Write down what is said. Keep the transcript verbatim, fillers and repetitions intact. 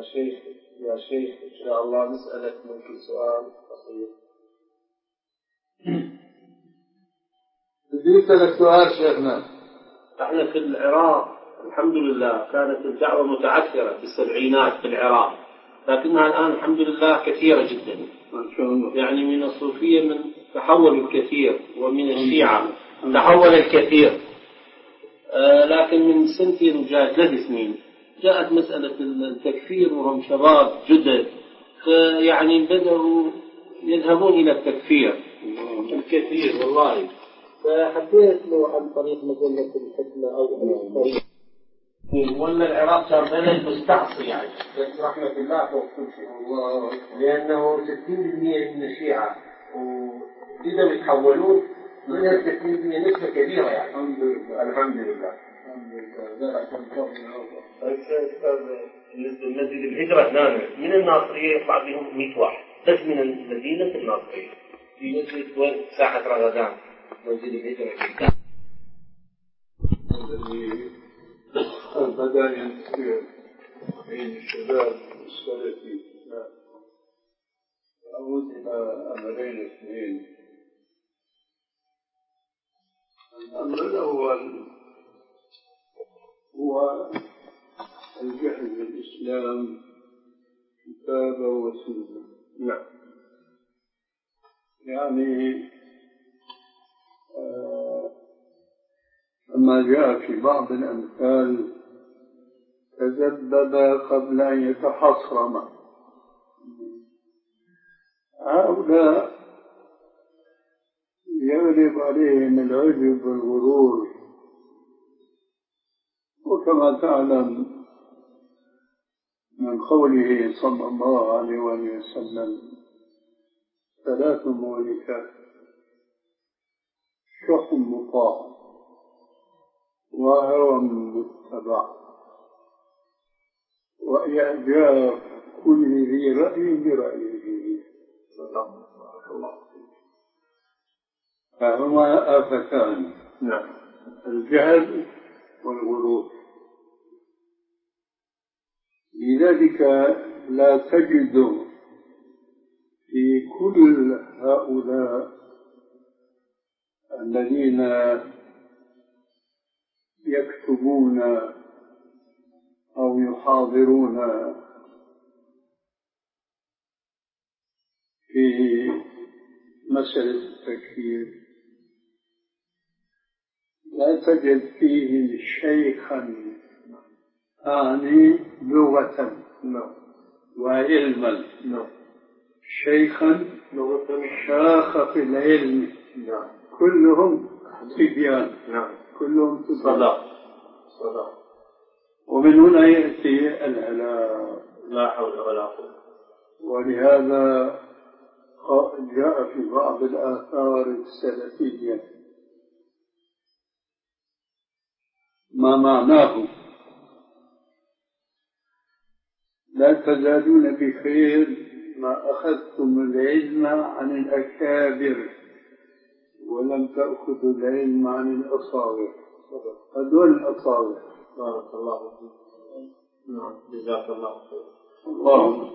يا شيخ يا شيخ إن شاء الله نسألك ممكن سؤال بسيط. بدي أسألك سؤال شيخنا. احنا في العراق الحمد لله كانت الدعوة متعثرة في السبعينات في العراق، لكنها الآن الحمد لله كثيرة جدا ما شاء الله. يعني من الصوفية من تحول الكثير، ومن الشيعة تحول الكثير. آه لكن من سنتين وجاء ثلاث سنين جاءت مسألة التكفير، وهم شباب جدد يعني بدأوا يذهبون إلى التكفير الكثير والله. فحبيت لو عن طريق مجلة الحكمة أو عن طريق ولا العراق صار بلد مستعصي يعني بس رحمة الله فوق كل شيء، لأنه ستين بالمئة من الشيعة وإذا يتحولون من ستين بالمئة نسبة كبيرة يعني. الحمد لله الحمد لله الحمد لله. عشان بالنسبة لمسجد الهجرة هنا من الناصرية يطلع بهم مئة واحد بس من المدينة الناصرية في مسجد وين ساحة رغدان مسجد الهجرة بدأ ينتشر بين الشباب السلفي. أعود إلى أمرين اثنين. الأمر الأول هو الجهل بالإسلام كتابة وسنة. نعم. يعني آه كما جاء في بعض الأمثال تذبذب قبل أن يتحصرم. هؤلاء يغلب عليهم العجب والغرور، وكما تعلم من قوله صلى الله عليه وسلم ثلاث مهلكات: شح مطاع، وهوى متبع، وإعجاب كل ذي رأي برأيه. فهما آفتان. نعم. الجهل والغرور. لذلك لا تجد في كل هؤلاء الذين يكتبون أو يحاضرون في مسألة التكفير لا تجد فيه شيخا أعني لغة وعلما. شيخا شاخ في العلم. كلهم صبيان. كلهم صدق صدق. ومن هنا يأتي الهلاك. لا حول ولا قوة. ولهذا جاء في بعض الآثار السلفية ما معناه: لا تزالون بخير ما أخذتم العلم عن الأكابر ولم تأخذوا العلم عن الأصاغر. هذول الأصاغر. بارك الله فيك. نعم جزاك الله خير. اللهم